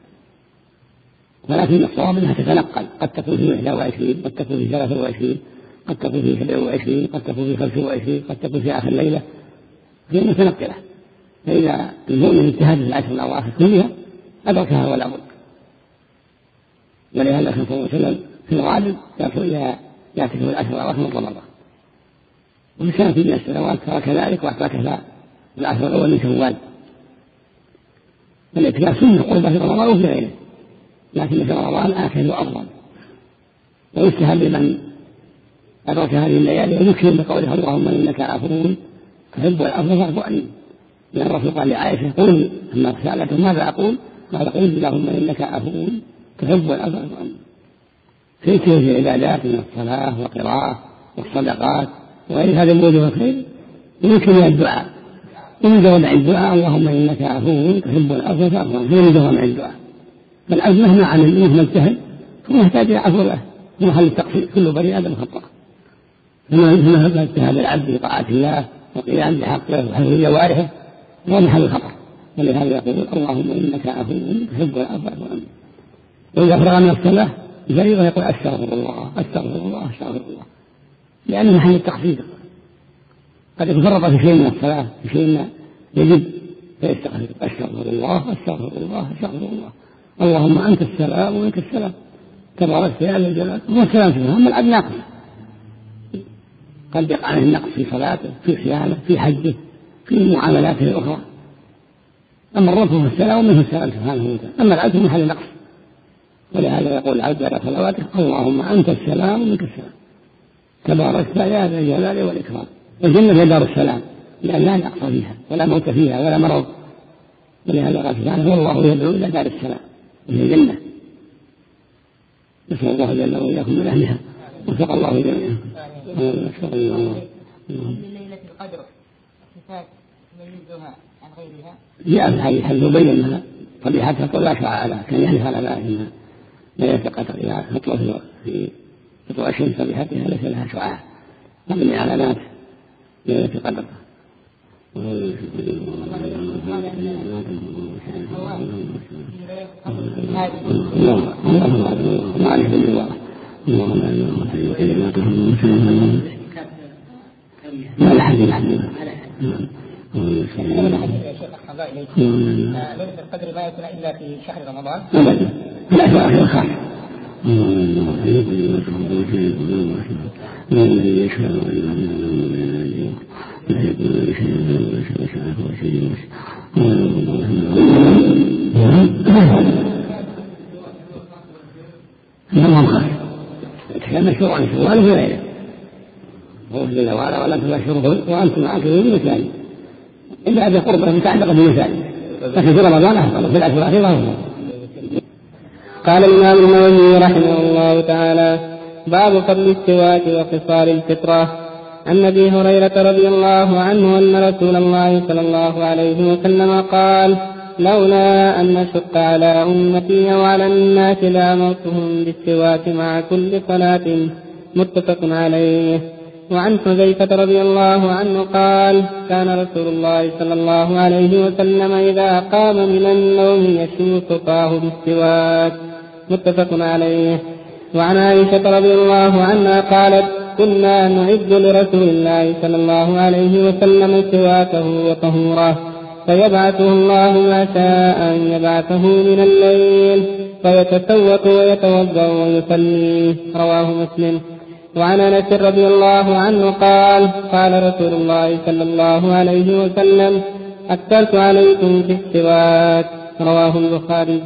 ولكن الصواب أنها تتنقل، قد تكون في إحدى وعشرين، قد تكون في ثلاثة وعشرين، قد تكون في سبع وعشرين، قد تكون في خمسة وعشرين، قد تكون في آخر الليلة، هي متنقلة. فإذا المؤمن اجتهد في العشر الأواخر كلها أدركها ولا بد. ولهذا صلى الله عليه وسلم في الغالب يعتكف العشر مرات من رمضان، وفي سنة من السنوات ترى كذلك واعتكف العشر الأول من شوال. فالاعتكاف سنة قربة في رمضان وفي غيره، لكن في رمضان آكل وأفضل، ويستهب لمن أدرك هذه الليالي ويكثر بقوله اللهم إنك عفو تحب العفو فاعف عني، لأن الرسول قال لعائشة قل لما سألته ماذا أقول قال قل اللهم إنك عفو تحب العفو فاعف عني. في كثير في العبادات من الصلاة والقراءة والصدقات وغير هذا الموجب الخير، ويمكن من الدعاء ومن جوامع الدعاء اللهم إنك عفو تحب العفو فاعف عني، من جوامع الدعاء. فالعبد مهما عمل مهما اجتهد هو يحتاج إلى عفو الله، هو محل التقصير، كل بني آدم خطأ، فما اجتهد العبد في طاعة الله والقيام بحقه وحفظ جوارحه هو محل الخطأ. ولهذا يقول اللهم إنك عفو تحب العفو فاعف عني. وإذا فرغ من الصلاة الفريضة يقول أستغفر الله أستغفر الله أستغفر الله، لأنه محل التقصير، قد يتفرط في شيء من الصلاة في شيء يجب فيستغفر أستغفر الله أستغفر الله أستغفر الله. اللهم أنت السلام ومنك السلام تبارك يا ذا الجلال والسلام. أما العبد ناقص، قد يقع عنه النقص في صلاته في صيامه في حجه في معاملاته الأخرى. أما الرب هو السلام ومنه السلام سبحانه وتعالى، أما العبد محل النقص. ولهذا يقول العبد على صلواته اللهم أنت السلام ومنك السلام تبارك يا ذا الجلال والإكرام. الجنة هي دار السلام، لأن لا نقص فيها ولا موت فيها ولا مرض. ولهذا قال سبحانه والله يدعو إلى دار السلام وهي الجنة. نسأل الله جل وإياكم من أهلها وفق الله جميعا. من ليلة القدر صفات تميزها عن غيرها جاء في الحديث حيث بين طبيعتها قل لا شعاع لها، كان يحلف على ذلك انها ليلة القدر اذا تطلع في تطلع الشمس طبيعتها ليس لها شعاع، هذا من علامات ليلة القدر. لا لا حديث حديث ليلة القدر ما يكون إلا في شهر رمضان أبدا لا في آخر الخاص نعم خاص كان مشروع عن شوال وفي غيره هو جل وعلا ولا تباشرون وأنتم عاكفون مثالي إلا أبي قربة متعلقة بمثالي، لكن في رمضان أفضل وفي الأشهر الأخيرة أفضل. قال الإمام النووي رحمه الله تعالى باب فضل السواك وخصال الفطرة. عن أبي هريرة رضي الله عنه أن رسول الله صلى الله عليه وسلم قال لولا أن نشق على أمتي وعلى الناس لأمرتهم بالسواك مع كل صلاة. متفق عليه. وعن حذيفة رضي الله عنه قال كان رسول الله صلى الله عليه وسلم إذا قام من النوم يشوف فاه بالسواك. متفق عليه. وعن عائشة رضي الله عنها قالت كنا نعد لرسول الله صلى الله عليه وسلم سواكه وطهوره فيبعثه الله ما شاء أن يبعثه من الليل فيتسوق ويتوضأ ويصلي. رواه مسلم. وعن أنس رضي الله عنه قال قال رسول الله صلى الله عليه وسلم أكثرت عليكم في السواك. رواه البخاري.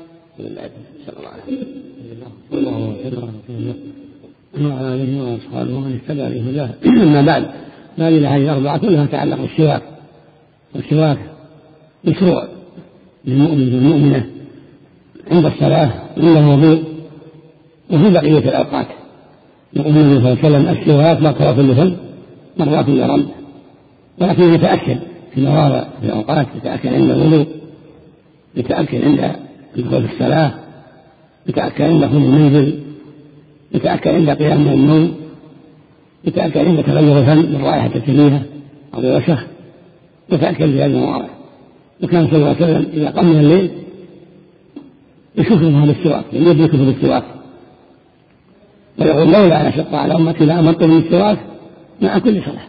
اللهم صل على محمد وعلى آله وأصحابه ومن اتبع بهداه. أما بعد، هذه الأحاديث الأربعة كلها تتعلق بالسواك، والسواك مشروع للمؤمن والمؤمنة عند الصلاة عند الوضوء وفي بقية الأوقات. يقول النبي صلى الله عليه وسلم السواك مقرأ في اللسان مرات يا رب، ولكن يتأكد في مواضع في الأوقات، يتأكد عند الوضوء، يتأكد عند دخول الصلاة، يتأكد عند دخول المنزل، يتأكد عند قيام من النوم، يتأكد عند تغير الفم من رائحة الكريهة أو الوسخ، يتأكد في هذه المواضع. وكان صلى الله عليه وسلم إذا قام من الليل يشوف هذا السواك، يدركه بالسواك، ويقول لولا أن أشق على أمتي لأمرتهم بالسواك مع كل صلاة،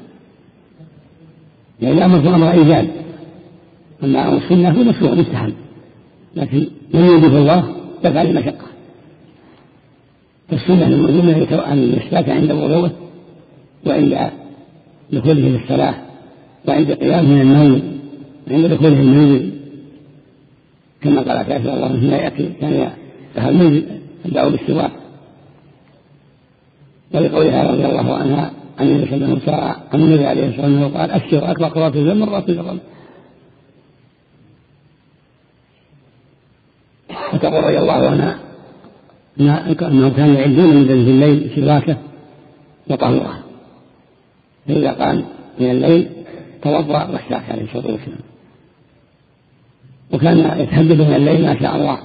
يعني أمر أمر إيجاب. أما أمر السنة هو مشروع مستحب، لكن من يوجب الله يفعل المشقة. فالسنة المؤمنة أن يستاك عند وضوءه وعند دخوله للصلاة وعند قيامه من النوم وعند دخوله المنزل، كما قال كافر الله فيما يأتي كان دخل المنزل يبدأ بالسواك. ولقولها رضي الله عنها عن النبي صلى الله عليه وسلم عن النبي عليه الصلاة والسلام قال السواك وقرات الذنب مرات الذنب. فتقول رضي الله عنها أنهم كانوا يعدون من ذنب الليل سواكه وطهوره، فإذا قام من الليل توضأ واستاك عليه الصلاة والسلام. وكان يتهجد من الليل ما شاء الله،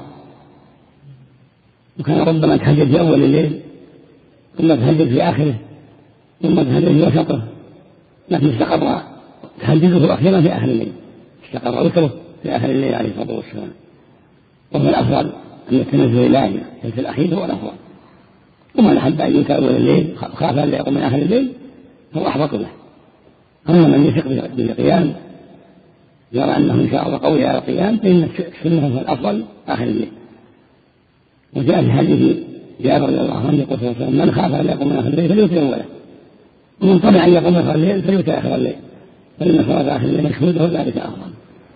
وكان ربما يتهجد في أول الليل ثم يتهجد في آخره ثم يتهجد في وسطه، لكن استقر تهجده أخيرا في آخر الليل، استقر وتره في آخر الليل عليه الصلاة والسلام. وهو الأفضل أن يتنزل إلهي في الأخير هو الأفضل، ومن أحب أن يؤتى أول الليل خاف أن يقوم من آخر الليل فهو أحبط له. أما من يثق بالقيام يرى أنه إن شاء الله قوي على القيام فإن السنة هو الأفضل آخر الليل. وجاء في حديث جابر رضي الله عنه يقول صلى الله عليه وسلم من خاف أن يقوم من آخر الليل فليؤتي أوله، ومن طمع أن يقوم من آخر الليل فليؤتي آخر الليل، فإن صلاة آخر الليل مشهودة وذلك أفضل.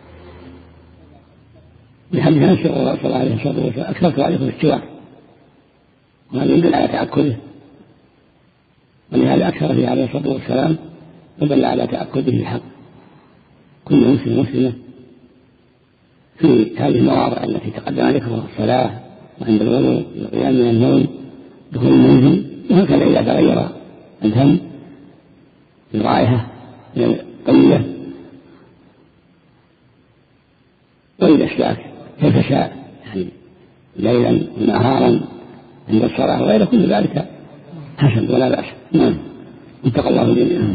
بحديث أنس صلى الله عليه وسلم أكثرت عليكم السواك، وهذا يدل على تأكده، ولهذا أكثر فيه عليه الصلاة والسلام ودل على تأكده الحق. كل مسلم مسلمة في هذه المواضع التي تقدم ذكرها الصلاة وعند الوضوء والقيام من النوم دخول المنزل، وهكذا إذا تغير الهم الرائحة قوية وإذا اشتاك كيف شاء يعني ليلا ونهارا عند الصلاة وغير كل ذلك حسن ولا بأس. نعم اتقى الله جميعا.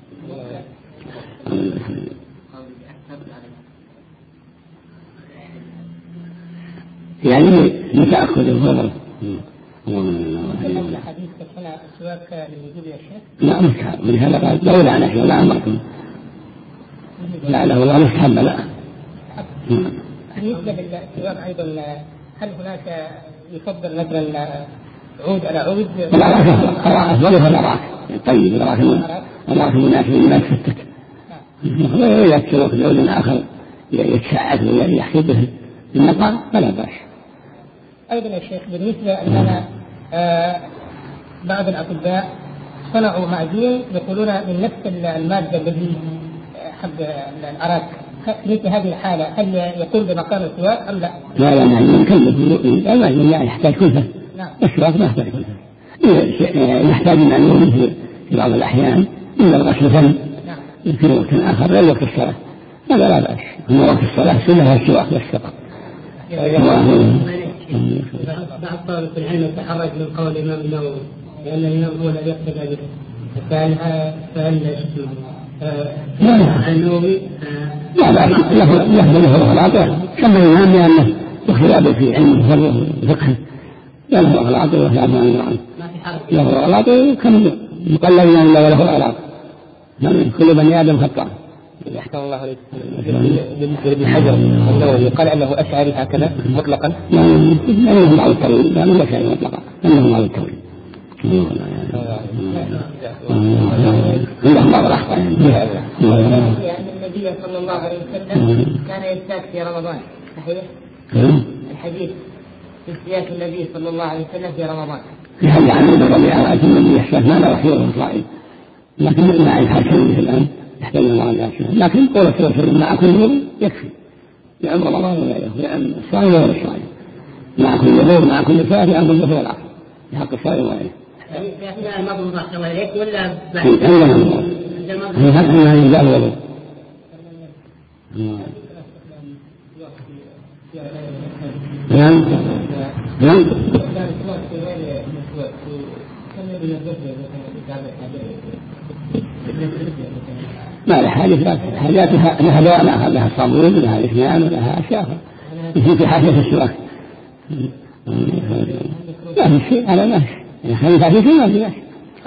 يعني متأكد الفضل. حديث هنا السواك للوجوب يا شيخ؟ لا مستحب، ولهذا قال لولا أن أشهد لا أمركم لعله الله مستحب. لا بالنسبة للسواك أيضا هل هناك يفضل مثلا عود على عود؟ الأراك ظرف الأراك طيب الأراك مناسب لما تفتت، وإذا السواك بعود آخر يتساعد ويحكي به النقر فلا بأس. أيضا يا شيخ بالنسبة أننا آه بعض الأطباء صنعوا معجون يقولون من نفس المادة الذي حب الأراك، في هذه الحالة هل يكون بمقام السواك أم لا؟ لا لا معجون يكلف، المعجون يعني يحتاج كلفة. نعم. السواك ما يحتاج كلفة، يحتاج معجون في بعض الأحيان إلا الغسل فم في وقت آخر غير وقت الصلاة، هذا لا بأس. أما وقت الصلاة سنة السواك بس فقط. بعض طلبة العلم يتحرج من قول الإمام النووي لأن الإمام هو الذي يقتدى به، فهل فهل النووي لا لا يحضر له العطاء كما الإمام لأنه اختلاف في علم التصوف وفقه، لا له العطاء ويعفو عن عنه، له العطاء كم مقلدين إلا وله العطاء، كل بني آدم خطأ. يحكم الله عليك بالنسبة لابن حجر النووي قال أنه أشعري هكذا مطلقا؟ لا لأنه بعض التويل، لا مو أشعري مطلقا، لأنه بعض التويل. عندهم بعض الأخطاء يعني النبي صلى الله عليه وسلم كان يستاك في رمضان، صحيح؟ الحديث في سياق النبي صلى الله عليه وسلم في رمضان. في حديث عن ابن ربيعة لكن النبي يستاك ما لا رسول إسرائيل، لكن ما عند حاكم مثل الآن يحتاج إلى الله، لكن قول الرسول صلى الله عليه وسلم مع كل وضوء يكفي، لأن رمضان وغيره، لأن الصائم وغير الصائم مع كل وضوء مع كل صلاة لأن الظهر والعصر بحق الصائم وغيره. في أثناء المضمضة صلى الله عليه ولا بعد؟ عندنا المضمضة. هذا يجزأ الوضوء. نعم نعم. ما لها حاجة، حاجاتها لها دواء لها الصابون لها إثنان ولها أشياء في حاجة السواك. لا في شيء على ماشي، يعني خليفة في شيء ما في ماشي.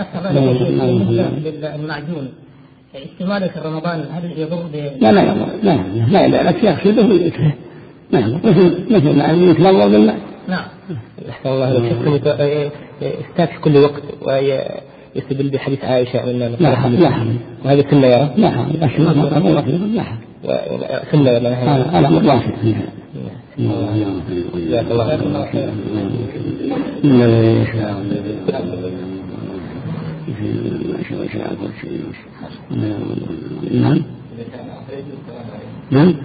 المعجون استعماله في رمضان هل يضر ب؟ لا لا يضر، لا لا لا لا يغسله ويكفيه، ما يضر، مثل مثل ما يتلوى بالماء. نعم. أحسن الله لو شخص يستاك في كل وقت ويستدل بحديث عائشة من لا لا وهذا سنة يرى؟ لا أشهر الله لا سنة ولا هذا أنا مضافة جزاك الله خيرا. نعم نعم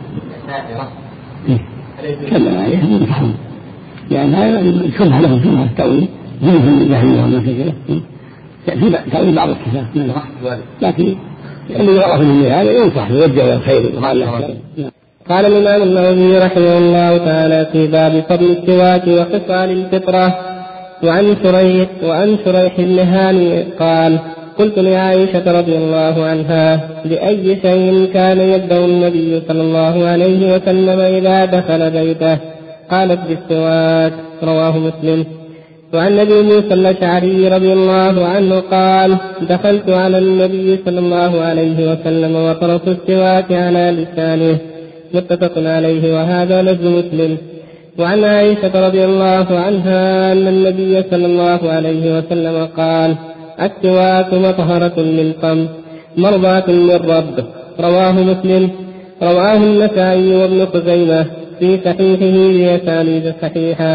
كلا عليه منفحهم لأن هذا شبه له شبه التأويل منه من الجهل وما شكله في تأويل بعض الصفات لكن اللي يعرف من هذا ينصح يوجه إلى الخير. قال الإمام النووي رحمه الله تعالى في باب فضل السواك وخصال الفطرة. وعن شريح وعن شريح بن هاني قال قلت لعائشة رضي الله عنها لأي شيء كان يبدأ النبي صلى الله عليه وسلم إذا دخل بيته؟ قالت بالسواك، رواه مسلم. وعن أبي موسى الأشعري رضي الله عنه قال دخلت على النبي صلى الله عليه وسلم وطرف السواك على لسانه، متفق عليه وهذا لفظ مسلم. وعن عائشة رضي الله عنها أن النبي صلى الله عليه وسلم قال السواك مطهرة للفم مرضاة للرب، رواه مسلم. رواه النسائي وابن خزيمة في صحيحه بأسانيد صحيحة.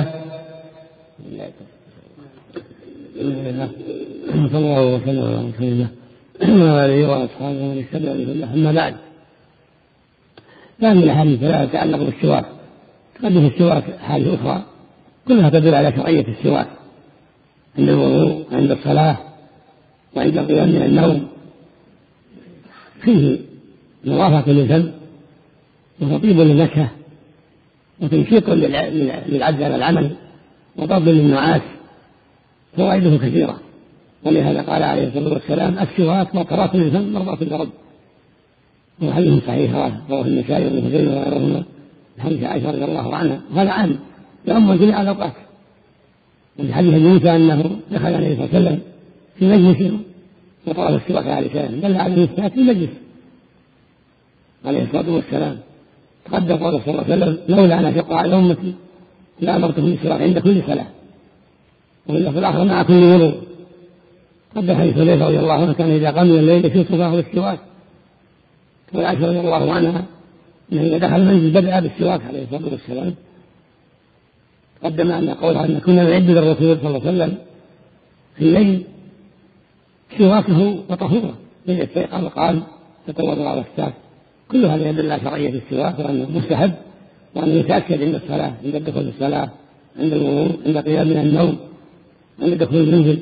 صلى الله وسلم على رسول الله وآله وأصحابه ومن اهتدى بهداه. أما بعد، فهذه الأحاديث لا تتعلق بالسواك، تقدم السواك حادث أخرى كلها تدل على شرعية السواك عند الوضوء وعند الصلاة وعند القيام من النوم. فيه نظافة للفم وتطيب للنكهة وتنشيط للعجز على العمل وطرد للنعاس، فوائده كثيرة. ولهذا قال عليه الصلاة والسلام السواك مطهرة للفم مرضاة للرب، وحديث صحيح رواه النسائي وابن خزيمة وغيرهما حديث عائشة رضي الله عنها، وهذا عام يؤم جميع الأوقات. وفي حديث موسى أنه دخل عليه صلى الله عليه وسلم في مجلس وطلب السواك على لسانه، دل على السواك في المجلس عليه الصلاة والسلام. تقدم قول صلى الله عليه وسلم لولا أن أشق على أمتي لأمرتهم بالسواك عند كل صلاة، وإلا في الآخر مع كل وضوء. قد حديث حذيفة رضي الله عنه كان إذا قام من الليل يشق فاه بالسواك، وعائشة رضي الله عنها أنه إذا دخل المنزل بدأ بالسواك عليه الصلاة والسلام. قدم أن قولها أن كنا نعد للرسول صلى الله عليه وسلم في الليل سواكه وطهوره، إذا استيقظ قال تتوضأ على الساك. كل هذا يدل على شرعية السواك وأنه مستحب، وأنه يتأكد عند الصلاة، عند الدخول في الصلاة، عند الوضوء، عند القيام من النوم، عند دخول المنزل.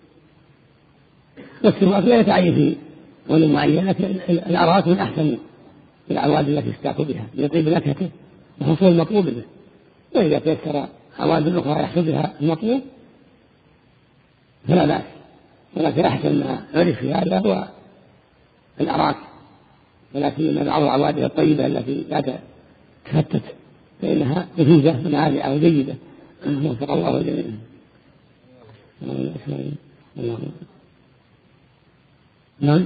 والسواك لا يتعين في ولو معين، لكن الأراك من أحسن العواد التي يستاك بها ليطيب نكهته وحصول المطلوب به. وإذا تيسر عواد أخرى يحصل بها المطلوب فلا بأس، ولكن أحسن ما عرف في هذا هو الأراك، ولكن بعض العواد الطيبة التي لا تفتت فإنها نفيذة ونافعة وجيدة. وفق الله جميعا. نعم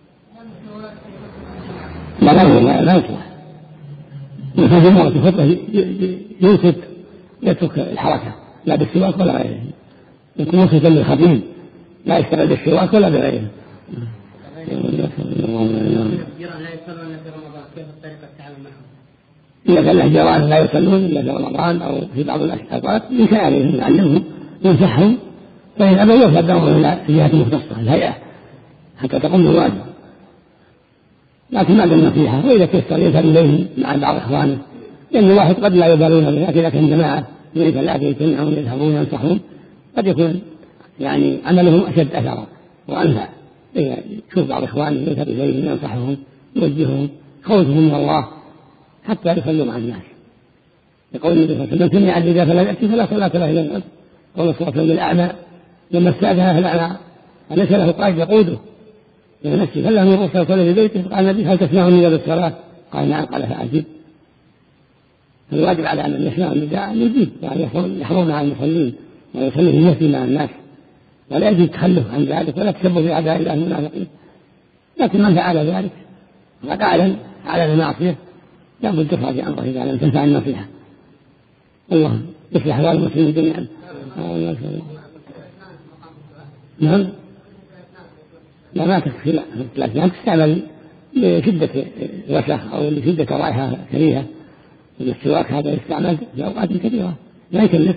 لا لا لا يصلح. وفي مرة الخطبة ينصت يترك الحركة لا بالسواك ولا غيره، يكون منصتا للخطيب لا يشتغل بالسواك ولا بغيره. إذا كان له جيران لا يصلون إلا في رمضان أو في بعض الأوقات يمكن عليهم يعلمهم وينصحهم، فإن أبى يوفى دورهم إلى جهة مختصة الهيئة حتى تقوم بالواجب، لكن ما دام نصيحة. وإذا تيسر يذهب إليهم مع بعض إخوانه، لأن الواحد قد لا يبالون به، لكن إذا كان جماعة يريد لا يجتمعون يذهبون ينصحون قد يكون يعني عملهم أشد أثرا وأنفع. إذا يشوف بعض إخوانه يذهب إليهم ينصحهم يوجههم خوفهم من الله حتى يصلوا مع الناس. يقول النبي صلى الله عليه وسلم: من سمع النداء فلا يأتي فلا صلاة له إلا الأرض. قول صلى الله عليه وسلم للأعمى لما استأذن في الأعمى أليس له قائد يقوده إلى نفسه فله من رؤوس يصلي في بيته؟ قال النبي: هل تسمع النداء بالصلاة؟ قال: نعم. قال: فأجب. الواجب على من يسمع النداء أن يجيب، يعني يحضر مع المصلين ويصلي في المسجد مع الناس، ولا يجب التخلف عن ذلك ولا تسبب في أعداء الله المنافقين. لكن من فعل ذلك وقد أعلن على المعصية لابد تخرج أمره إذا لم تنفع النصيحة. اللهم يصلح أحوال المسلمين جميعا. نعم لا ما تكفي، لا لكن تستعمل لشدة الوسخ أو لشدة رائحة كريهة. السواك هذا يستعمل في أوقات كثيرة لا يكلف.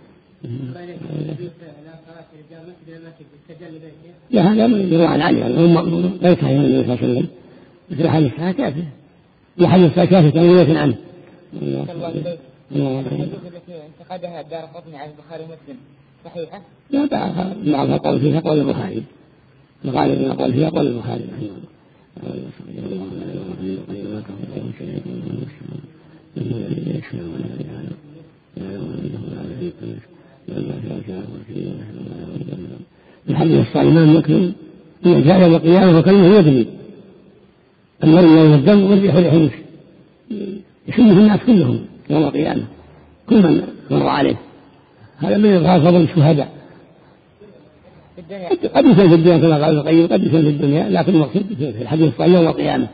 لا هذا يروى عن علي هم لا يتحيون النبي صلى الله عليه وسلم مثل حديث كافر لحديث كافر كان عنه. الحديث التي انتقدها الدارقطني عن البخاري ومسلم صحيحة؟ لا بعضها قول فيها قول البخاري، الغالب قول فيها قول البخاري. الحديث الصالمان يكرم إن جاء يوم القيامة وكلمه يدري المرء يوم الدم والريح ريح يشمه الناس كلهم يوم القيامة كل من مر عليه. هذا من إظهار فضل الشهداء. قد يكون في الدنيا كما قال القيم، قد يكون في الدنيا، لكن المقصود في الحديث الصحيح يوم القيامة.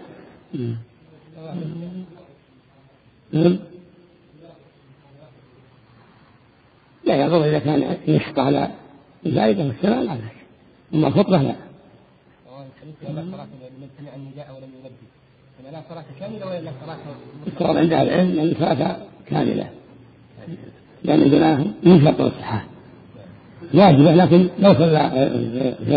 لا يضر إذا كان يشق على الزائدة والسماء لا ذلك، أما الخطبة لا. الصلاة عند أهل العلم أن الصلاة كاملة، لأن جناهم من شرط الصحة واجبة، لكن لو صلى